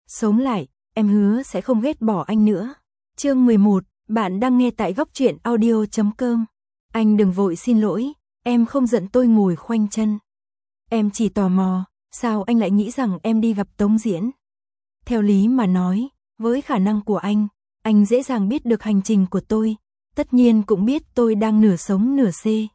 sống lại, em hứa sẽ không ghét bỏ anh nữa. Chương 11, bạn đang nghe tại góc truyện audio.com. Anh đừng vội xin lỗi, em không giận tôi ngồi khoanh chân. Em chỉ tò mò, sao anh lại nghĩ rằng em đi gặp Tống Diễn? Theo lý mà nói, với khả năng của anh dễ dàng biết được hành trình của tôi, tất nhiên cũng biết tôi đang nửa sống nửa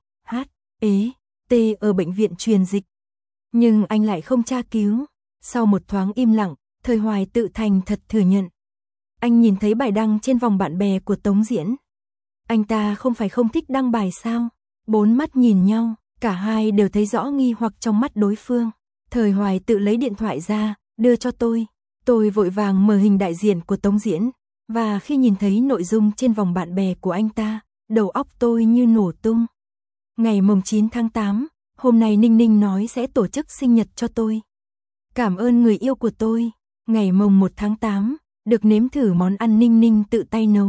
t ở bệnh viện truyền dịch. Nhưng anh lại không tra cứu. Sau một thoáng im lặng, Thời Hoài tự thành thật thừa nhận. Anh nhìn thấy bài đăng trên vòng bạn bè của Tống Diễn. Anh ta không phải không thích đăng bài sao? Bốn mắt nhìn nhau, cả hai đều thấy rõ nghi hoặc trong mắt đối phương. Thời Hoài tự lấy điện thoại ra, đưa cho tôi. Tôi vội vàng mở hình đại diện của Tống Diễn, và khi nhìn thấy nội dung trên vòng bạn bè của anh ta, đầu óc tôi như nổ tung. Ngày mùng 9 tháng 8, hôm nay Ninh Ninh nói sẽ tổ chức sinh nhật cho tôi. Cảm ơn người yêu của tôi. Ngày mùng 1 tháng 8, được nếm thử món ăn Ninh Ninh tự tay nấu.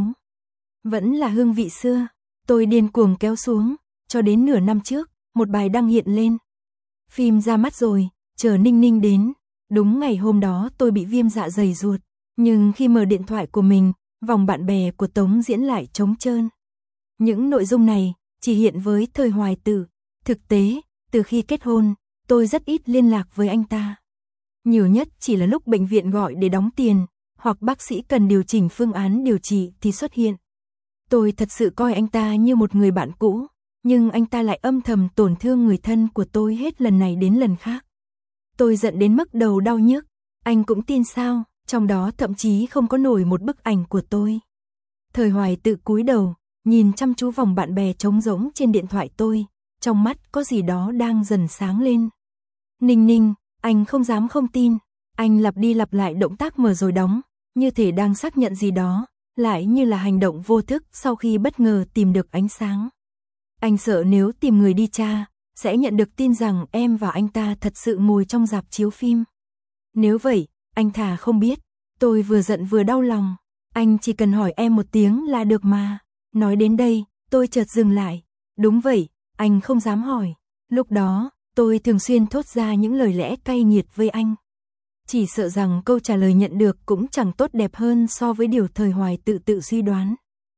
Vẫn là hương vị xưa, tôi điên cuồng kéo xuống, cho đến nửa năm trước, một bài đăng hiện lên. Phim ra mắt rồi, chờ Ninh Ninh đến. Đúng ngày hôm đó tôi bị viêm dạ dày ruột, nhưng khi mở điện thoại của mình, vòng bạn bè của Tống Diễn lại trống trơn. Những nội dung này chỉ hiện với Thời Hoài Tử. Thực tế, từ khi kết hôn, tôi rất ít liên lạc với anh ta. Nhiều nhất chỉ là lúc bệnh viện gọi để đóng tiền, hoặc bác sĩ cần điều chỉnh phương án điều trị thì xuất hiện. Tôi thật sự coi anh ta như một người bạn cũ, nhưng anh ta lại âm thầm tổn thương người thân của tôi hết lần này đến lần khác. Tôi giận đến mức đầu đau nhức, anh cũng tin sao, trong đó thậm chí không có nổi một bức ảnh của tôi. Thời Hoài tự cúi đầu, nhìn chăm chú vòng bạn bè trống rỗng trên điện thoại tôi, trong mắt có gì đó đang dần sáng lên. Ninh Ninh, anh không dám không tin, anh lặp đi lặp lại động tác mở rồi đóng, như thể đang xác nhận gì đó, lại như là hành động vô thức sau khi bất ngờ tìm được ánh sáng. Anh sợ nếu tìm người đi tra, sẽ nhận được tin rằng em và anh ta thật sự ngồi trong rạp chiếu phim. Nếu vậy, anh thà không biết. Tôi vừa giận vừa đau lòng. Anh chỉ cần hỏi em một tiếng là được mà. Nói đến đây, tôi chợt dừng lại. Đúng vậy, anh không dám hỏi. Lúc đó, tôi thường xuyên thốt ra những lời lẽ cay nghiệt với anh. Chỉ sợ rằng câu trả lời nhận được cũng chẳng tốt đẹp hơn so với điều Thời Hoài tự suy đoán.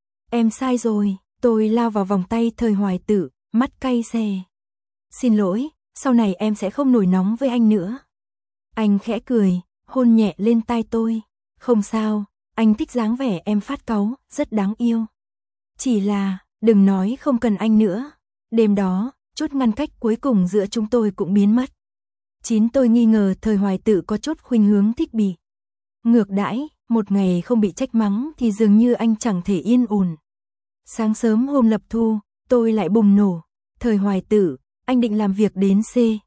Em sai rồi, tôi lao vào vòng tay Thời Hoài Tử, mắt cay xè. Xin lỗi, sau này em sẽ không nổi nóng với anh nữa. Anh khẽ cười, hôn nhẹ lên tai tôi. Không sao, anh thích dáng vẻ em phát cáu, rất đáng yêu. Chỉ là, đừng nói không cần anh nữa. Đêm đó, chút ngăn cách cuối cùng giữa chúng tôi cũng biến mất. Tôi nghi ngờ Thời Hoài Tử có chút khuynh hướng thích bỉ. Ngược đãi, một ngày không bị trách mắng thì dường như anh chẳng thể yên ổn. Sáng sớm hôm lập thu, tôi lại bùng nổ. Thời Hoài Tử, anh định làm việc đến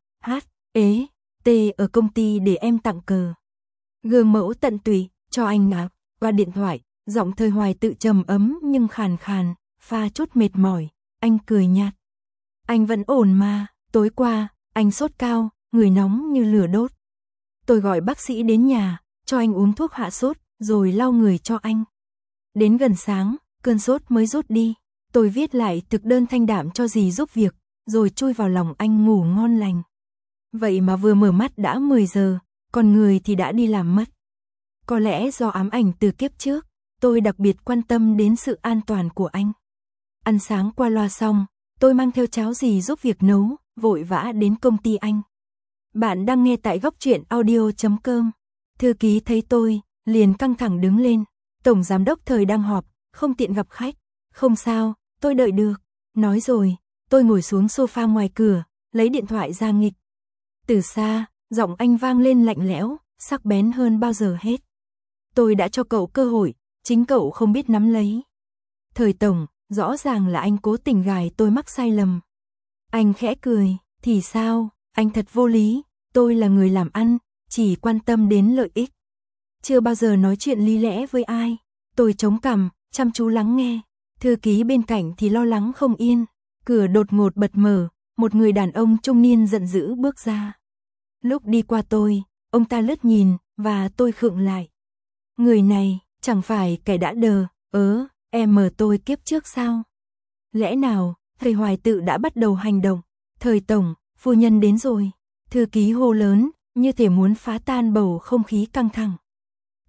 T ở công ty để em tặng cờ. Gương mẫu tận tụy, cho anh nạp, qua điện thoại, giọng Thời Hoài Tử trầm ấm nhưng khàn khàn, pha chút mệt mỏi, anh cười nhạt. Anh vẫn ổn mà, tối qua, anh sốt cao, người nóng như lửa đốt. Tôi gọi bác sĩ đến nhà, cho anh uống thuốc hạ sốt, rồi lau người cho anh. Đến gần sáng, cơn sốt mới rút đi. Tôi viết lại thực đơn thanh đạm cho dì giúp việc, rồi chui vào lòng anh ngủ ngon lành. Vậy mà vừa mở mắt đã 10 giờ, còn người thì đã đi làm mất. Có lẽ do ám ảnh từ kiếp trước, tôi đặc biệt quan tâm đến sự an toàn của anh. Ăn sáng qua loa xong, tôi mang theo cháo dì giúp việc nấu, vội vã đến công ty anh. Bạn đang nghe tại góc truyện audio.com. Thư ký thấy tôi, liền căng thẳng đứng lên. Tổng giám đốc Thời đang họp, không tiện gặp khách. Không sao, tôi đợi được. Nói rồi, tôi ngồi xuống sofa ngoài cửa, lấy điện thoại ra nghịch. Từ xa, giọng anh vang lên lạnh lẽo, sắc bén hơn bao giờ hết. Tôi đã cho cậu cơ hội, chính cậu không biết nắm lấy. Thời tổng, rõ ràng là anh cố tình gài tôi mắc sai lầm. Anh khẽ cười, thì sao, anh thật vô lý, tôi là người làm ăn, chỉ quan tâm đến lợi ích. Chưa bao giờ nói chuyện lý lẽ với ai. Tôi chống cằm, chăm chú lắng nghe. Thư ký bên cạnh thì lo lắng không yên. Cửa đột ngột bật mở, một người đàn ông trung niên giận dữ bước ra. Lúc đi qua tôi, ông ta lướt nhìn, và tôi khựng lại. Người này, chẳng phải kẻ đã đờ, em mờ tôi kiếp trước sao? Lẽ nào, Thời Hoài Tử đã bắt đầu hành động? Thời tổng, phu nhân đến rồi. Thư ký hô lớn, như thể muốn phá tan bầu không khí căng thẳng.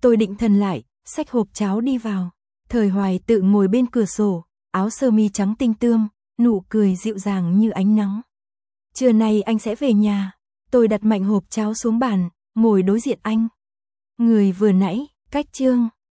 Tôi định thần lại, xách hộp cháo đi vào. Thời Hoài tự ngồi bên cửa sổ, áo sơ mi trắng tinh tươm, nụ cười dịu dàng như ánh nắng. Trưa nay anh sẽ về nhà. Tôi đặt mạnh hộp cháo xuống bàn, ngồi đối diện anh. Người vừa nãy, cách Trương